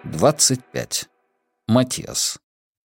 25. Матиас.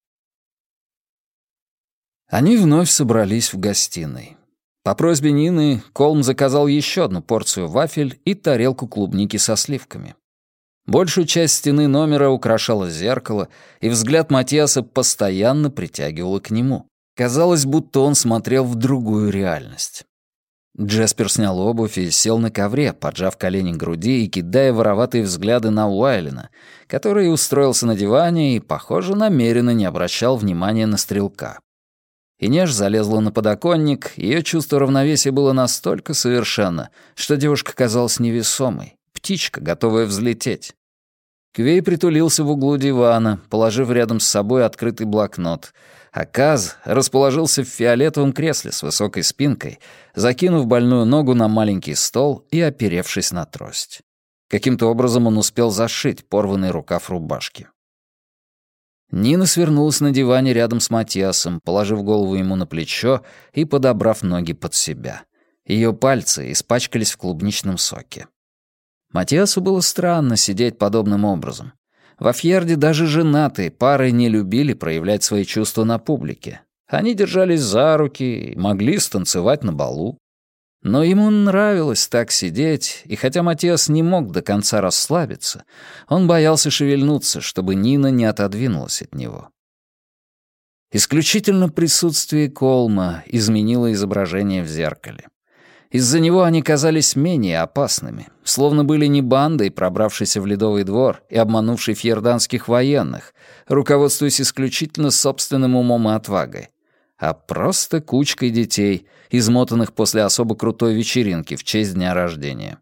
Они вновь собрались в гостиной. По просьбе Нины Колм заказал еще одну порцию вафель и тарелку клубники со сливками. Большую часть стены номера украшало зеркало, и взгляд Матиаса постоянно притягивало к нему. Казалось, будто он смотрел в другую реальность. Джеспер снял обувь и сел на ковре, поджав колени к груди и кидая вороватые взгляды на Уайлена, который устроился на диване и, похоже, намеренно не обращал внимания на стрелка. Инеш залезла на подоконник, ее чувство равновесия было настолько совершенно, что девушка казалась невесомой, птичка, готовая взлететь. Кювей притулился в углу дивана, положив рядом с собой открытый блокнот, а Каз расположился в фиолетовом кресле с высокой спинкой, закинув больную ногу на маленький стол и оперевшись на трость. Каким-то образом он успел зашить порванный рукав рубашки. Нина свернулась на диване рядом с Матиасом, положив голову ему на плечо и подобрав ноги под себя. Ее пальцы испачкались в клубничном соке. Матиасу было странно сидеть подобным образом. Во Фьерде даже женатые пары не любили проявлять свои чувства на публике. Они держались за руки и могли станцевать на балу. Но ему нравилось так сидеть, и хотя Матиас не мог до конца расслабиться, он боялся шевельнуться, чтобы Нина не отодвинулась от него. Исключительно присутствие Колма изменило изображение в зеркале. Из-за него они казались менее опасными, словно были не бандой, пробравшейся в Ледовый двор и обманувшей фьерданских военных, руководствуясь исключительно собственным умом и отвагой, а просто кучкой детей, измотанных после особо крутой вечеринки в честь дня рождения.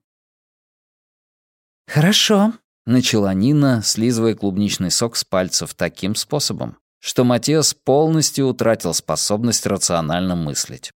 «Хорошо», — начала Нина, слизывая клубничный сок с пальцев таким способом, что Матиас полностью утратил способность рационально мыслить.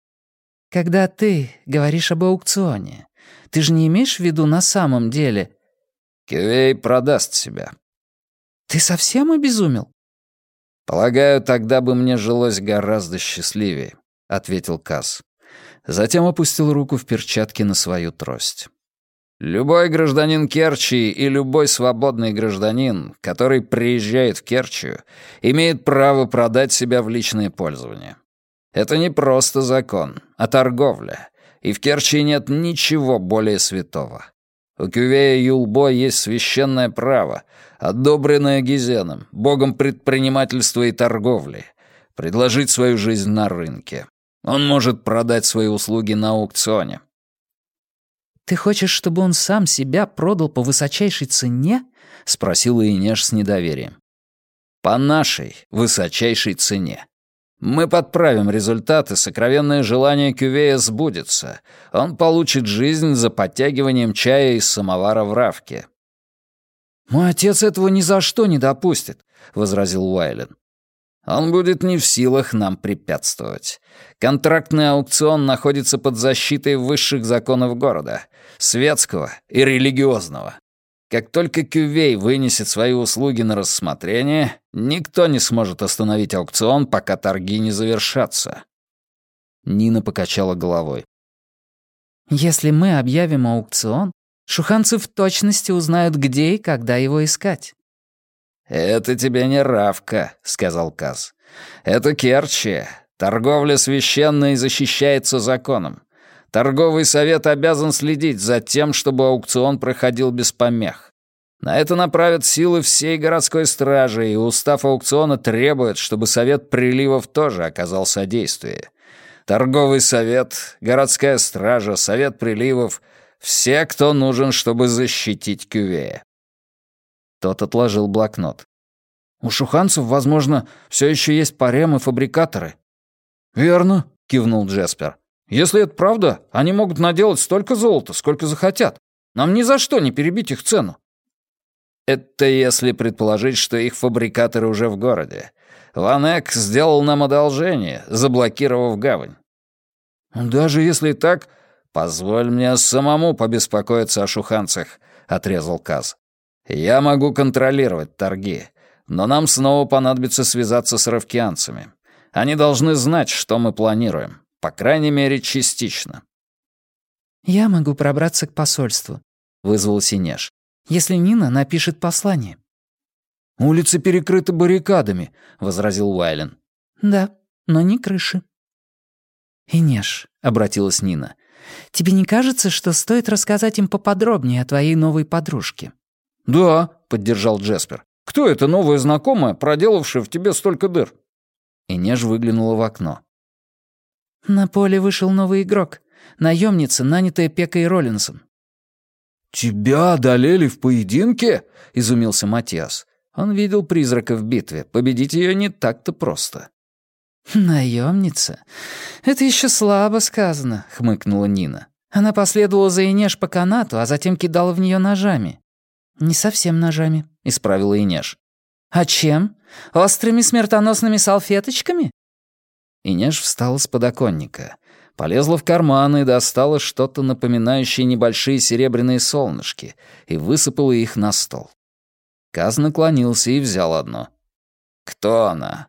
«Когда ты говоришь об аукционе, ты же не имеешь в виду на самом деле...» «Кювей продаст себя». «Ты совсем обезумел?» «Полагаю, тогда бы мне жилось гораздо счастливее», — ответил Каз. Затем опустил руку в перчатке на свою трость. «Любой гражданин Керчи и любой свободный гражданин, который приезжает в Керчью, имеет право продать себя в личное пользование. Это не просто закон, а торговля, и в Керчи нет ничего более святого. У Кювея Юлбо есть священное право, одобренное Гизеном, богом предпринимательства и торговли, предложить свою жизнь на рынке. Он может продать свои услуги на аукционе». «Ты хочешь, чтобы он сам себя продал по высочайшей цене?» — спросила Инеш с недоверием. «По нашей высочайшей цене. Мы подправим результаты, сокровенное желание Кювея сбудется. Он получит жизнь за подтягиванием чая из самовара в Равке». «Мой отец этого ни за что не допустит», — возразил Уайлен. «Он будет не в силах нам препятствовать. Контрактный аукцион находится под защитой высших законов города, светского и религиозного. Как только Кювей вынесет свои услуги на рассмотрение, никто не сможет остановить аукцион, пока торги не завершатся». Нина покачала головой. «Если мы объявим аукцион, шуханцы в точности узнают, где и когда его искать». «Это тебе не Равка», — сказал Каз. «Это Керчи. Торговля священна и защищается законом. Торговый совет обязан следить за тем, чтобы аукцион проходил без помех. На это направят силы всей городской стражи, и устав аукциона требует, чтобы совет приливов тоже оказал содействие. Торговый совет, городская стража, совет приливов — все, кто нужен, чтобы защитить Кювея». Тот отложил блокнот. «У шуханцев, возможно, все еще есть паремы, фабрикаторы». «Верно», — кивнул Джеспер. «Если это правда, они могут наделать столько золота, сколько захотят. Нам ни за что не перебить их цену». «Это если предположить, что их фабрикаторы уже в городе. Ван Эк сделал нам одолжение, заблокировав гавань». «Даже если так...» «Позволь мне самому побеспокоиться о шуханцах», — отрезал Каз. «Я могу контролировать торги, но нам снова понадобится связаться с равкианцами. Они должны знать, что мы планируем, по крайней мере, частично». «Я могу пробраться к посольству», — вызвалась Инеш, «если Нина напишет послание». «Улицы перекрыты баррикадами», — возразил Уайлен. «Да, но не крыши». «Инеш», — обратилась Нина, — «тебе не кажется, что стоит рассказать им поподробнее о твоей новой подружке?» «Да», — поддержал Джеспер. «Кто эта новая знакомая, проделавшая в тебе столько дыр?» Инеш выглянула в окно. «На поле вышел новый игрок. Наемница, нанятая Пекой Роллинсом». «Тебя одолели в поединке?» — изумился Матиас. Он видел призрака в битве. Победить ее не так-то просто. «Наемница? Это еще слабо сказано», — хмыкнула Нина. «Она последовала за Инеш по канату, а затем кидала в нее ножами». «Не совсем ножами», — исправила Инеш. «А чем? Острыми смертоносными салфеточками?» Инеш встала с подоконника, полезла в карман и достала что-то напоминающее небольшие серебряные солнышки и высыпала их на стол. Каз наклонился и взял одно. «Кто она?»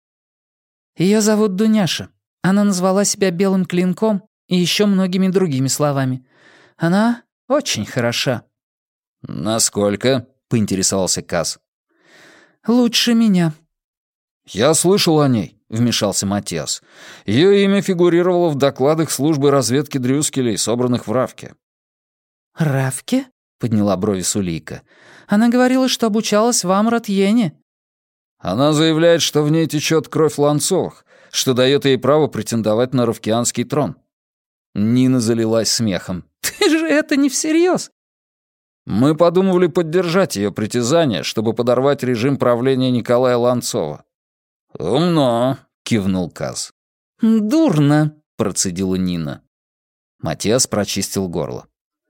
Ее зовут Дуняша. Она назвала себя белым клинком и еще многими другими словами. Она очень хороша». «Насколько?» — поинтересовался Каз. «Лучше меня». «Я слышал о ней», — вмешался Матиас. «Ее имя фигурировало в докладах службы разведки Дрюскелей, собранных в Равке». «Равке?» — подняла брови Сулейка. «Она говорила, что обучалась в Амрат-Йене». «Она заявляет, что в ней течет кровь Ланцовых, что дает ей право претендовать на равкианский трон». Нина залилась смехом. «Ты же это не всерьез?» «Мы подумывали поддержать ее притязание, чтобы подорвать режим правления Николая Ланцова». «Умно», — кивнул Каз. «Дурно», — процедила Нина. Матиас прочистил горло.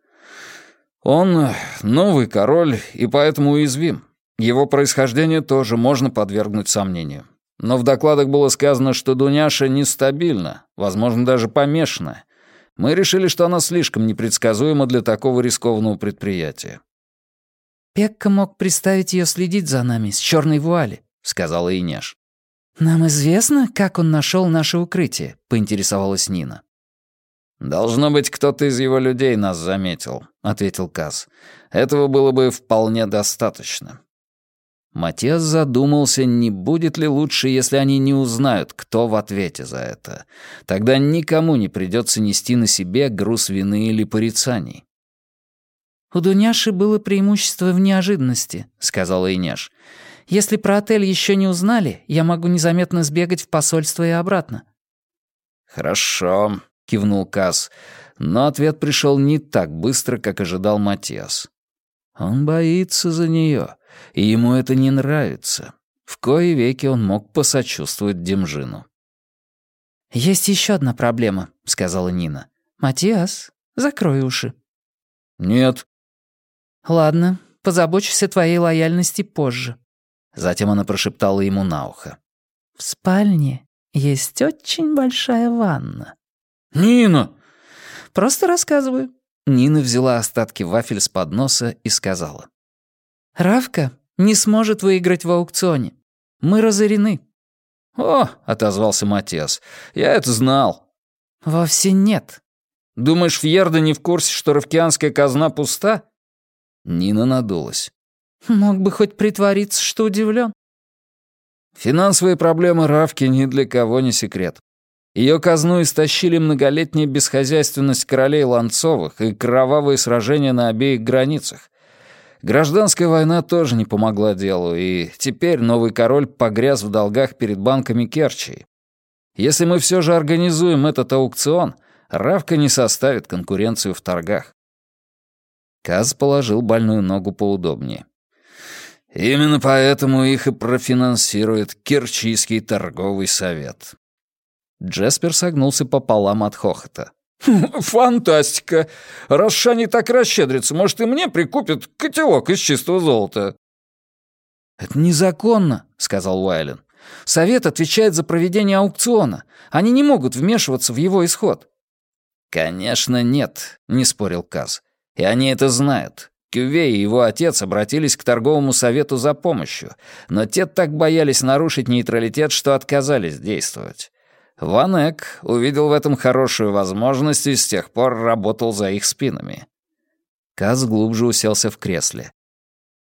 «Он новый король и поэтому уязвим. Его происхождение тоже можно подвергнуть сомнению. Но в докладах было сказано, что Дуняша нестабильна, возможно, даже помешана. Мы решили, что она слишком непредсказуема для такого рискованного предприятия». «Пекка мог приставить ее следить за нами с черной вуали», — сказала Инеш. «Нам известно, как он нашел наше укрытие?» — поинтересовалась Нина. «Должно быть, кто-то из его людей нас заметил», — ответил Каз. «Этого было бы вполне достаточно». Матиас задумался, не будет ли лучше, если они не узнают, кто в ответе за это. Тогда никому не придется нести на себе груз вины или порицаний. «У Дуняши было преимущество в неожиданности», — сказала Инеш. «Если про отель еще не узнали, я могу незаметно сбегать в посольство и обратно». «Хорошо», — кивнул Каз, но ответ пришел не так быстро, как ожидал Матиас. Он боится за нее, и ему это не нравится. В кои веки он мог посочувствовать Демжину. «Есть еще одна проблема», — сказала Нина. «Матиас, закрой уши». «Нет». «Ладно, позабочусь о твоей лояльности позже». Затем она прошептала ему на ухо. «В спальне есть очень большая ванна». «Нина!» «Просто рассказываю». Нина взяла остатки вафель с подноса и сказала. «Равка не сможет выиграть в аукционе. Мы разорены». «О!» — отозвался Матиас. «Я это знал». «Вовсе нет». «Думаешь, Фьерда не в курсе, что равкианская казна пуста?» Нина надулась. «Мог бы хоть притвориться, что удивлен». Финансовые проблемы Равки ни для кого не секрет. Ее казну истощили многолетняя бесхозяйственность королей Ланцовых и кровавые сражения на обеих границах. Гражданская война тоже не помогла делу, и теперь новый король погряз в долгах перед банками Керчи. Если мы все же организуем этот аукцион, Равка не составит конкуренцию в торгах. Каз положил больную ногу поудобнее. Именно поэтому их и профинансирует Керчийский торговый совет. Джеспер согнулся пополам от хохота. «Фантастика! Раз Шани так расщедрится, может, и мне прикупят котелок из чистого золота?» «Это незаконно», — сказал Уайлен. «Совет отвечает за проведение аукциона. Они не могут вмешиваться в его исход». «Конечно, нет», — не спорил Каз. «И они это знают. Кюве и его отец обратились к торговому совету за помощью, но те так боялись нарушить нейтралитет, что отказались действовать. Ван Эк увидел в этом хорошую возможность и с тех пор работал за их спинами». Каз глубже уселся в кресле.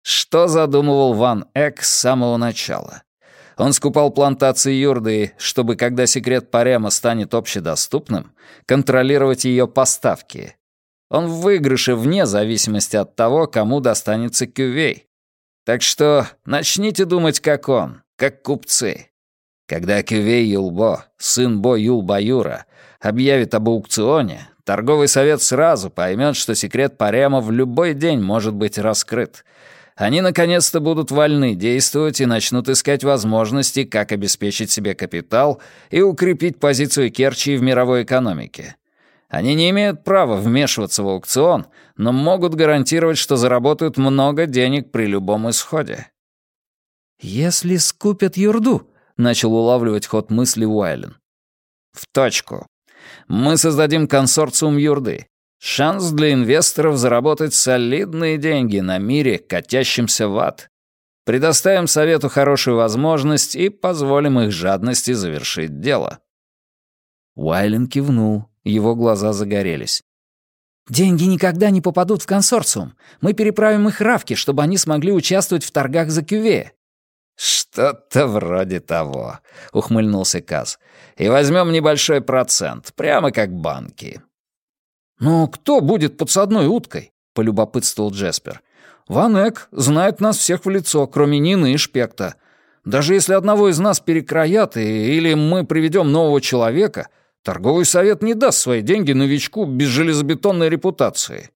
Что задумывал Ван Эк с самого начала? Он скупал плантации юрды, чтобы, когда секрет Парема станет общедоступным, контролировать ее поставки. Он в выигрыше вне зависимости от того, кому достанется кювей. Так что начните думать, как он, как купцы. Когда кювей Юлбо, сын Бо Юлбаюра, объявит об аукционе, торговый совет сразу поймет, что секрет Парема в любой день может быть раскрыт. Они наконец-то будут вольны действовать и начнут искать возможности, как обеспечить себе капитал и укрепить позицию Керчи в мировой экономике. Они не имеют права вмешиваться в аукцион, но могут гарантировать, что заработают много денег при любом исходе. «Если скупят юрду», — начал улавливать ход мысли Уайлен. В точку. Мы создадим консорциум юрды. Шанс для инвесторов заработать солидные деньги на мире, катящемся в ад. Предоставим совету хорошую возможность и позволим их жадности завершить дело». Уайлен кивнул, его глаза загорелись. «Деньги никогда не попадут в консорциум. Мы переправим их Равке, чтобы они смогли участвовать в торгах за кювея». «Что-то вроде того», — ухмыльнулся Каз. «И возьмем небольшой процент, прямо как банки». «Но кто будет подсадной уткой?» — полюбопытствовал Джеспер. «Ван Эк знает нас всех в лицо, кроме Нины и Шпекта. Даже если одного из нас перекроят или мы приведем нового человека, торговый совет не даст свои деньги новичку без железобетонной репутации».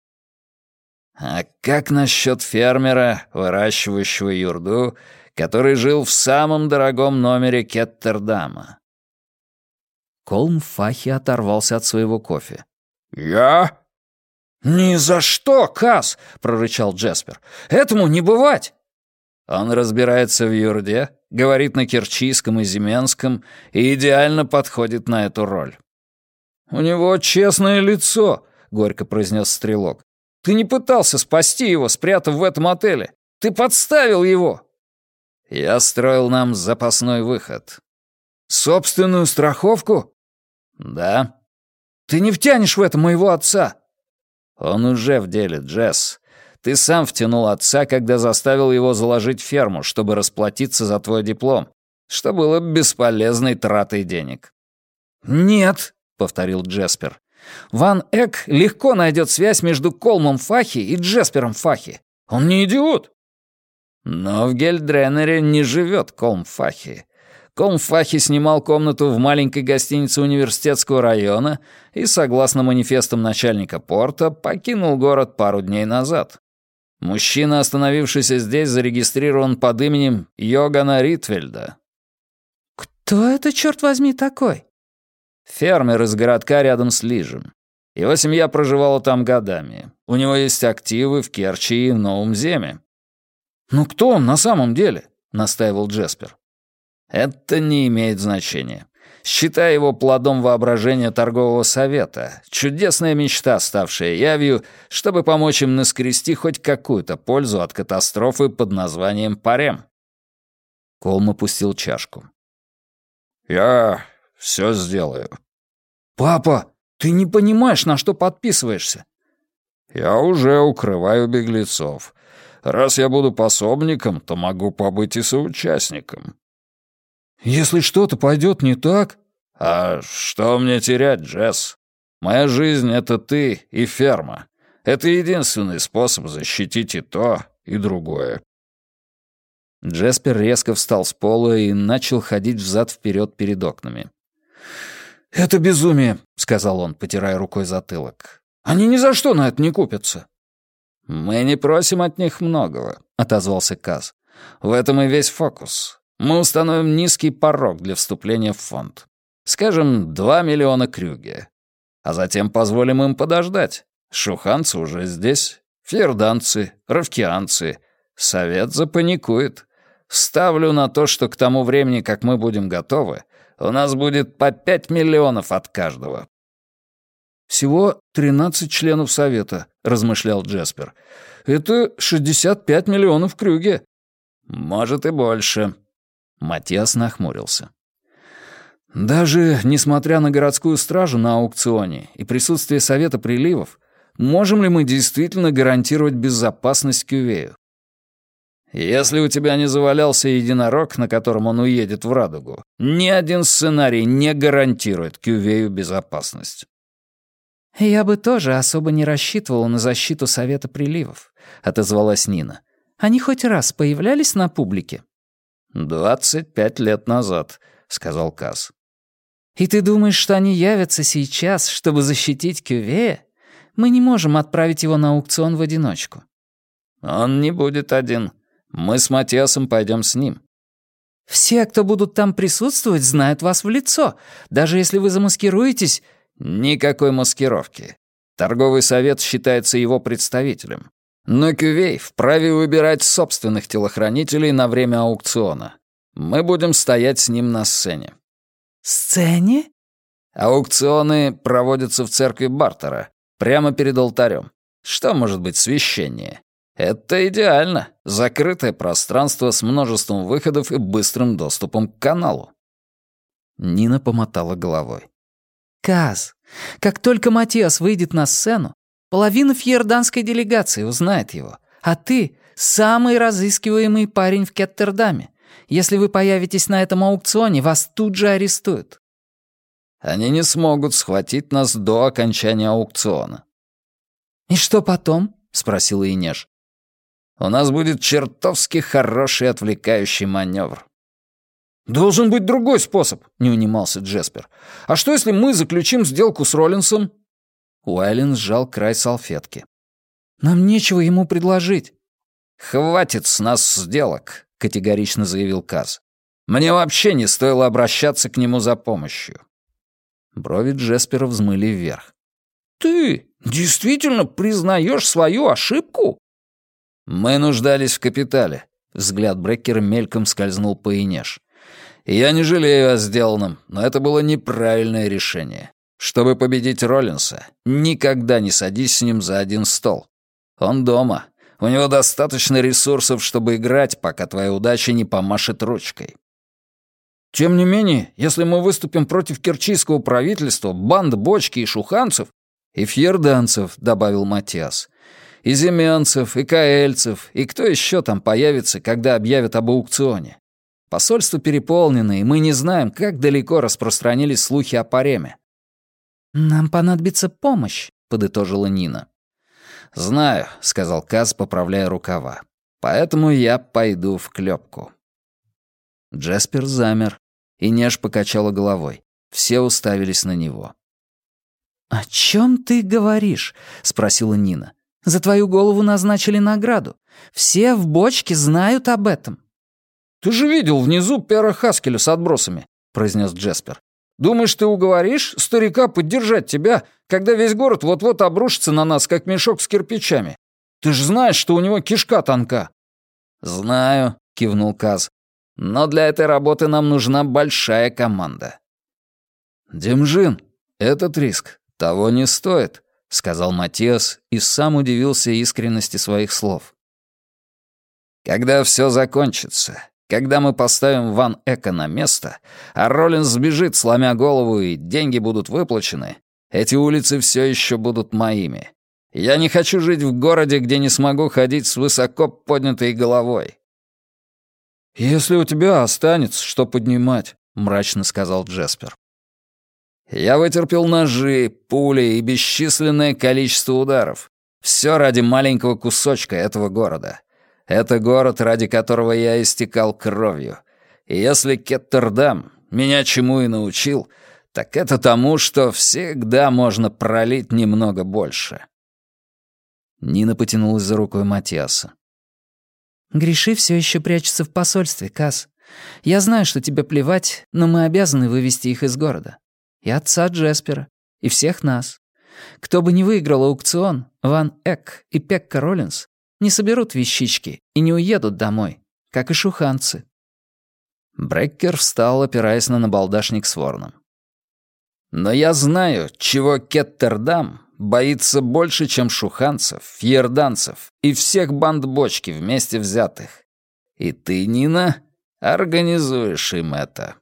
«А как насчет фермера, выращивающего юрду, который жил в самом дорогом номере Кеттердама?» Колм Фахи оторвался от своего кофе. «Я?» «Ни за что, Каз!» — прорычал Джеспер. «Этому не бывать!» Он разбирается в юрде, говорит на керчийском и земенском и идеально подходит на эту роль. «У него честное лицо», — горько произнес Стрелок. «Ты не пытался спасти его, спрятав в этом отеле. Ты подставил его!» «Я строил нам запасной выход». «Собственную страховку?» «Да». «Ты не втянешь в это моего отца». «Он уже в деле, Джесс. Ты сам втянул отца, когда заставил его заложить ферму, чтобы расплатиться за твой диплом, что было бесполезной тратой денег». «Нет», — повторил Джеспер. «Ван Эк легко найдет связь между Колмом Фахи и Джеспером Фахи. Он не идиот». «Но в Гельдренере не живет Колм Фахи. Колм Фахи снимал комнату в маленькой гостинице университетского района и, согласно манифестам начальника порта, покинул город пару дней назад. Мужчина, остановившийся здесь, зарегистрирован под именем Йогана Ритвельда». «Кто это, черт возьми, такой?» «Фермер из городка рядом с Лижем. Его семья проживала там годами. У него есть активы в Керчи и в Новом Земе». «Ну кто он на самом деле?» — настаивал Джеспер. «Это не имеет значения. Считай его плодом воображения торгового совета. Чудесная мечта, ставшая явью, чтобы помочь им наскрести хоть какую-то пользу от катастрофы под названием Парем». Колм опустил чашку. «Я все сделаю». «Папа, ты не понимаешь, на что подписываешься». «Я уже укрываю беглецов. Раз я буду пособником, то могу побыть и соучастником». «Если что-то пойдет не так...» «А что мне терять, Джесс? Моя жизнь — это ты и ферма. Это единственный способ защитить и то, и другое». Джеспер резко встал с пола и начал ходить взад-вперед перед окнами. «Это безумие», — сказал он, потирая рукой затылок. «Они ни за что на это не купятся». «Мы не просим от них многого», — отозвался Каз. «В этом и весь фокус. Мы установим низкий порог для вступления в фонд. Скажем, 2 миллиона крюге. А затем позволим им подождать. Шуханцы уже здесь, фьерданцы, равкианцы. Совет запаникует. Ставлю на то, что к тому времени, как мы будем готовы, у нас будет по 5 миллионов от каждого». «Всего 13 членов совета», — размышлял Джеспер. «Это 65 миллионов крюге». «Может, и больше». Матиас нахмурился. «Даже несмотря на городскую стражу на аукционе и присутствие Совета приливов, можем ли мы действительно гарантировать безопасность Кювею?» Если у тебя не завалялся единорог, на котором он уедет в Радугу, ни один сценарий не гарантирует Кювею безопасность». «Я бы тоже особо не рассчитывала на защиту Совета приливов», — отозвалась Нина. «Они хоть раз появлялись на публике?» 25 лет назад», — сказал Каз. «И ты думаешь, что они явятся сейчас, чтобы защитить Кювея? Мы не можем отправить его на аукцион в одиночку». «Он не будет один. Мы с Матиасом пойдем с ним». «Все, кто будут там присутствовать, знают вас в лицо. Даже если вы замаскируетесь...» «Никакой маскировки. Торговый совет считается его представителем. Но Кювей вправе выбирать собственных телохранителей на время аукциона. Мы будем стоять с ним на сцене». «Сцене?» Аукционы проводятся в церкви Бартера, прямо перед алтарем. Что может быть священнее? Это идеально. Закрытое пространство с множеством выходов и быстрым доступом к каналу. Нина помотала головой. «Каз, как только Матиас выйдет на сцену, половина фьерданской делегации узнает его, а ты — самый разыскиваемый парень в Кеттердаме. Если вы появитесь на этом аукционе, вас тут же арестуют». Они не смогут схватить нас до окончания аукциона. «И что потом?» — спросила Инеш. «У нас будет чертовски хороший отвлекающий маневр». «Должен быть другой способ», — не унимался Джеспер. «А что, если мы заключим сделку с Роллинсом?» Уайлен сжал край салфетки. «Нам нечего ему предложить». «Хватит с нас сделок», — категорично заявил Каз. «Мне вообще не стоило обращаться к нему за помощью». Брови Джеспера взмыли вверх. «Ты действительно признаешь свою ошибку?» «Мы нуждались в капитале», — взгляд Бреккера мельком скользнул по Инеш. «Я не жалею о сделанном, но это было неправильное решение. Чтобы победить Роллинса, никогда не садись с ним за один стол. Он дома. У него достаточно ресурсов, чтобы играть, пока твоя удача не помашет ручкой». «Тем не менее, если мы выступим против керчийского правительства, банд Бочки и шуханцев...» «И фьерданцев», — добавил Матиас. «И земянцев, и каэльцев, и кто еще там появится, когда объявят об аукционе. Посольство переполнено, и мы не знаем, как далеко распространились слухи о Пареме». «Нам понадобится помощь», — подытожила Нина. «Знаю», — сказал Каз, поправляя рукава. «Поэтому я пойду в клёпку». Джеспер замер, и Неж покачала головой. Все уставились на него. «О чем ты говоришь?» — спросила Нина. «За твою голову назначили награду. Все в Бочке знают об этом». «Ты же видел внизу Пера Хаскеля с отбросами», — произнес Джеспер. «Думаешь, ты уговоришь старика поддержать тебя, когда весь город вот-вот обрушится на нас, как мешок с кирпичами? Ты же знаешь, что у него кишка тонка». «Знаю», — кивнул Каз. «Но для этой работы нам нужна большая команда». «Демжин, этот риск того не стоит», — сказал Матиас и сам удивился искренности своих слов. «Когда все закончится, когда мы поставим Ван Эка на место, а Роллинс сбежит, сломя голову, и деньги будут выплачены, эти улицы все еще будут моими. Я не хочу жить в городе, где не смогу ходить с высоко поднятой головой». «Если у тебя останется, что поднимать», — мрачно сказал Джеспер. «Я вытерпел ножи, пули и бесчисленное количество ударов. Все ради маленького кусочка этого города. Это город, ради которого я истекал кровью. И если Кеттердам меня чему и научил, так это тому, что всегда можно пролить немного больше». Нина потянулась за рукой Матиаса. «Гриши все еще прячутся в посольстве, Каз. Я знаю, что тебе плевать, но мы обязаны вывести их из города. И отца Джеспера, и всех нас. Кто бы ни выиграл аукцион, Ван Эк и Пекка Роллинс не соберут вещички и не уедут домой, как и шуханцы». Бреккер встал, опираясь на набалдашник с вороном. «Но я знаю, чего Кеттердам боится больше, чем шуханцев, фьерданцев и всех банд Бочки вместе взятых. И ты, Нина, организуешь им это».